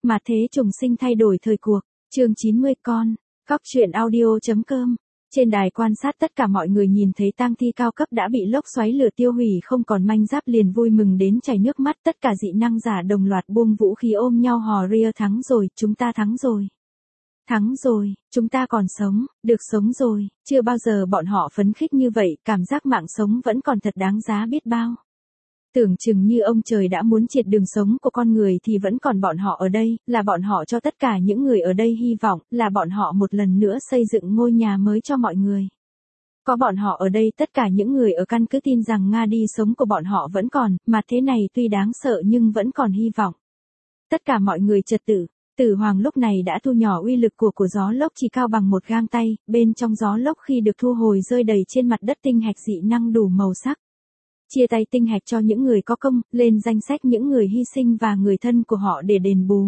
Mà thế trùng sinh thay đổi thời cuộc, chương 90 con, Cóc truyện audio.com. Trên đài quan sát tất cả mọi người nhìn thấy tang thi cao cấp đã bị lốc xoáy lửa tiêu hủy không còn manh giáp liền vui mừng đến chảy nước mắt, tất cả dị năng giả đồng loạt buông vũ khí ôm nhau hò ria thắng rồi, chúng ta thắng rồi. Thắng rồi, chúng ta còn sống, được sống rồi, chưa bao giờ bọn họ phấn khích như vậy, cảm giác mạng sống vẫn còn thật đáng giá biết bao. Tưởng chừng như ông trời đã muốn triệt đường sống của con người thì vẫn còn bọn họ ở đây, là bọn họ cho tất cả những người ở đây hy vọng, là bọn họ một lần nữa xây dựng ngôi nhà mới cho mọi người. Có bọn họ ở đây tất cả những người ở căn cứ tin rằng Nga đi sống của bọn họ vẫn còn, mà thế này tuy đáng sợ nhưng vẫn còn hy vọng. Tất cả mọi người trật tự. Tử Hoàng lúc này đã thu nhỏ uy lực của gió lốc chỉ cao bằng một gang tay, bên trong gió lốc khi được thu hồi rơi đầy trên mặt đất tinh hạch dị năng đủ màu sắc. Chia tay tinh hạch cho những người có công, lên danh sách những người hy sinh và người thân của họ để đền bù.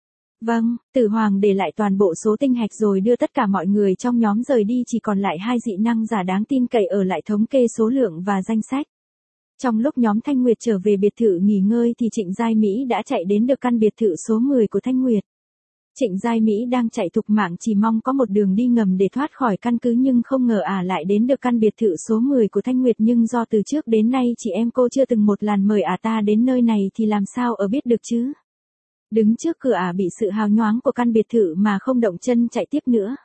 Vâng, Tử Hoàng để lại toàn bộ số tinh hạch rồi đưa tất cả mọi người trong nhóm rời đi, chỉ còn lại 2 dị năng giả đáng tin cậy ở lại thống kê số lượng và danh sách. Trong lúc nhóm Thanh Nguyệt trở về biệt thự nghỉ ngơi thì Trịnh Giai Mỹ đã chạy đến được căn biệt thự số 10 của Thanh Nguyệt. Trịnh Giai Mỹ đang chạy thục mạng chỉ mong có một đường đi ngầm để thoát khỏi căn cứ nhưng không ngờ lại đến được căn biệt thự số 10 của Thanh Nguyệt, nhưng do từ trước đến nay chị em cô chưa từng một lần mời ta đến nơi này thì làm sao biết được chứ. Đứng trước cửa bị sự hào nhoáng của căn biệt thự mà không động chân chạy tiếp nữa.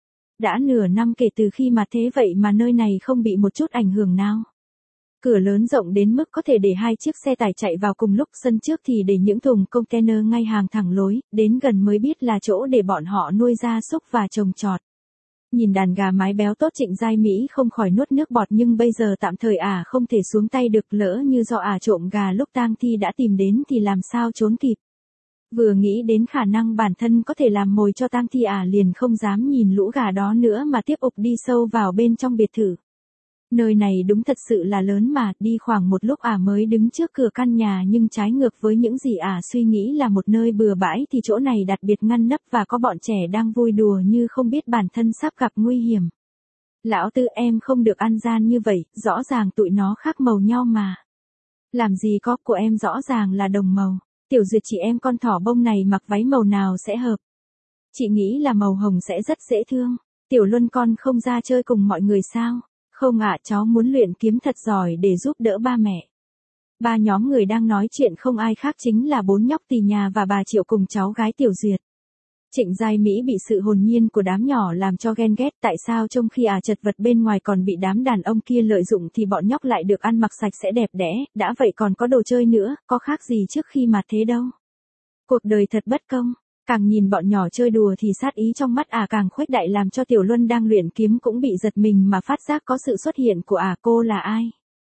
Đã nửa năm kể từ khi mà thế vậy mà nơi này không bị một chút ảnh hưởng nào. Cửa lớn rộng đến mức có thể để 2 chiếc xe tải chạy vào cùng lúc, sân trước thì để những thùng container ngay hàng thẳng lối, đến gần mới biết là chỗ để bọn họ nuôi gia súc và trồng trọt. Nhìn đàn gà mái béo tốt, Trịnh Giai Mỹ không khỏi nuốt nước bọt, nhưng bây giờ tạm thời không thể xuống tay được, lỡ như do trộm gà lúc tang thi đã tìm đến thì làm sao trốn kịp. Vừa nghĩ đến khả năng bản thân có thể làm mồi cho tang thi liền không dám nhìn lũ gà đó nữa mà tiếp tục đi sâu vào bên trong biệt thự. Nơi này đúng thật sự là lớn mà, đi khoảng một lúc mới đứng trước cửa căn nhà, nhưng trái ngược với những gì suy nghĩ là một nơi bừa bãi thì chỗ này đặc biệt ngăn nắp và có bọn trẻ đang vui đùa như không biết bản thân sắp gặp nguy hiểm. Lão Tư, em không được ăn gian như vậy, rõ ràng tụi nó khác màu nhau mà. Làm gì có, của em rõ ràng là đồng màu. Tiểu Duyệt, chị em con thỏ bông này mặc váy màu nào sẽ hợp? Chị nghĩ là màu hồng sẽ rất dễ thương. Tiểu Luân, con không ra chơi cùng mọi người sao? Không cháu muốn luyện kiếm thật giỏi để giúp đỡ ba mẹ. Ba nhóm người đang nói chuyện không ai khác chính là 4 nhóc tỳ nhà và bà Triệu cùng cháu gái Tiểu Duyệt. Trịnh Giai Mỹ bị sự hồn nhiên của đám nhỏ làm cho ghen ghét, tại sao trong khi chật vật bên ngoài còn bị đám đàn ông kia lợi dụng thì bọn nhóc lại được ăn mặc sạch sẽ đẹp đẽ, đã vậy còn có đồ chơi nữa, có khác gì trước khi mà thế đâu. Cuộc đời thật bất công. Càng nhìn bọn nhỏ chơi đùa thì sát ý trong mắt càng khuếch đại, làm cho Tiểu Luân đang luyện kiếm cũng bị giật mình mà phát giác có sự xuất hiện của cô là ai.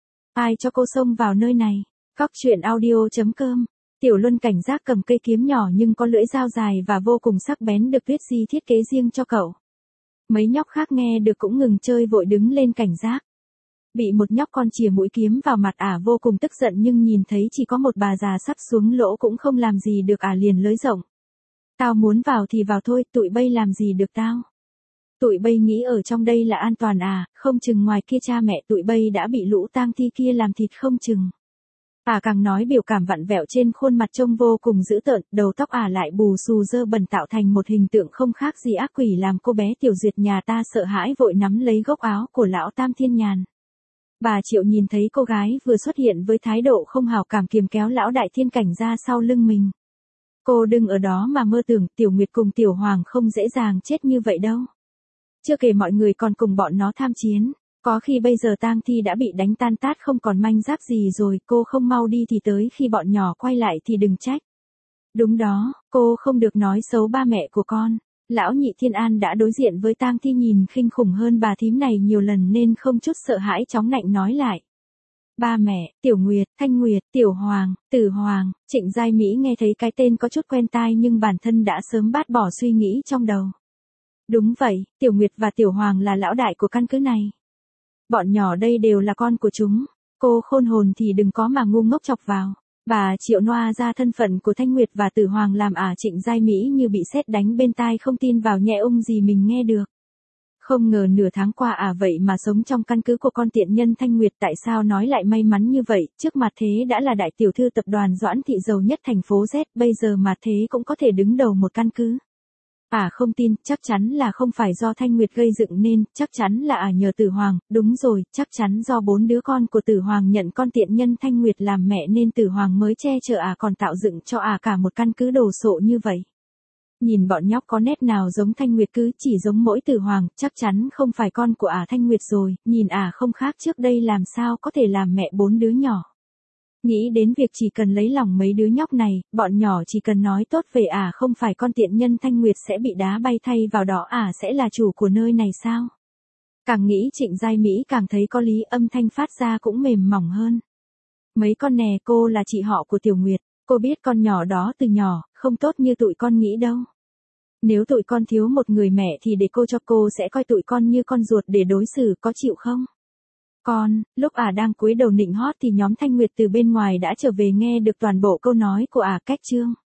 Ai cho cô xông vào nơi này? Cóc truyện audio.com. Tiểu Luân cảnh giác cầm cây kiếm nhỏ nhưng có lưỡi dao dài và vô cùng sắc bén được Tuyết Di thiết kế riêng cho cậu. Mấy nhóc khác nghe được cũng ngừng chơi vội đứng lên cảnh giác. Bị một nhóc con chìa mũi kiếm vào mặt vô cùng tức giận, nhưng nhìn thấy chỉ có một bà già sắp xuống lỗ cũng không làm gì được liền lưới rộng. Tao muốn vào thì vào thôi, tụi bay làm gì được tao. Tụi bay nghĩ ở trong đây là an toàn không chừng ngoài kia cha mẹ tụi bay đã bị lũ tang thi kia làm thịt không chừng. Càng nói biểu cảm vặn vẹo trên khuôn mặt trông vô cùng dữ tợn, đầu tóc lại bù xù dơ bẩn tạo thành một hình tượng không khác gì ác quỷ, làm cô bé Tiểu Duyệt nhà ta sợ hãi vội nắm lấy góc áo của lão Tam Thiên Nhàn. Bà Triệu nhìn thấy cô gái vừa xuất hiện với thái độ không hảo cảm kiềm kéo lão Đại Thiên Cảnh ra sau lưng mình. Cô đừng ở đó mà mơ tưởng Tiểu Nguyệt cùng Tiểu Hoàng không dễ dàng chết như vậy đâu. Chưa kể mọi người còn cùng bọn nó tham chiến. Có khi bây giờ tang thi đã bị đánh tan tát không còn manh giáp gì rồi, cô không mau đi thì tới khi bọn nhỏ quay lại thì đừng trách. Đúng đó, cô không được nói xấu ba mẹ của con. Lão Nhị Thiên An đã đối diện với tang thi nhìn khinh khủng hơn bà thím này nhiều lần nên không chút sợ hãi chóng nạnh nói lại. Ba mẹ, Tiểu Nguyệt, Thanh Nguyệt, Tiểu Hoàng, Tử Hoàng. Trịnh Giai Mỹ nghe thấy cái tên có chút quen tai nhưng bản thân đã sớm bát bỏ suy nghĩ trong đầu. Đúng vậy, Tiểu Nguyệt và Tiểu Hoàng là lão đại của căn cứ này. Bọn nhỏ đây đều là con của chúng. Cô khôn hồn thì đừng có mà ngu ngốc chọc vào. Bà Triệu noa ra thân phận của Thanh Nguyệt và Tử Hoàng làm Trịnh Giai Mỹ như bị sét đánh bên tai, không tin vào nhẹ gì mình nghe được. Không ngờ nửa tháng qua vậy mà sống trong căn cứ của con tiện nhân Thanh Nguyệt, tại sao nói lại may mắn như vậy, trước mặt thế đã là đại tiểu thư tập đoàn Doãn thị giàu nhất thành phố Z, bây giờ mà thế cũng có thể đứng đầu một căn cứ. Không tin, chắc chắn là không phải do Thanh Nguyệt gây dựng nên, chắc chắn là nhờ Tử Hoàng, đúng rồi, chắc chắn do 4 đứa con của Tử Hoàng nhận con tiện nhân Thanh Nguyệt làm mẹ nên Tử Hoàng mới che chở còn tạo dựng cho cả một căn cứ đồ sộ như vậy. Nhìn bọn nhóc có nét nào giống Thanh Nguyệt cứ chỉ giống mỗi Tử Hoàng, chắc chắn không phải con của Thanh Nguyệt rồi, nhìn không khác trước đây làm sao có thể làm mẹ 4 đứa nhỏ. Nghĩ đến việc chỉ cần lấy lòng mấy đứa nhóc này, bọn nhỏ chỉ cần nói tốt về không phải con tiện nhân Thanh Nguyệt sẽ bị đá bay thay vào đó sẽ là chủ của nơi này sao? Càng nghĩ Trịnh Giai Mỹ càng thấy có lý, âm thanh phát ra cũng mềm mỏng hơn. Mấy con nè, cô là chị họ của Tiểu Nguyệt, cô biết con nhỏ đó từ nhỏ, không tốt như tụi con nghĩ đâu. Nếu tụi con thiếu một người mẹ thì để cô sẽ coi tụi con như con ruột để đối xử, có chịu không? Con, lúc đang cúi đầu nịnh hót thì nhóm Thanh Nguyệt từ bên ngoài đã trở về nghe được toàn bộ câu nói của cách Trương.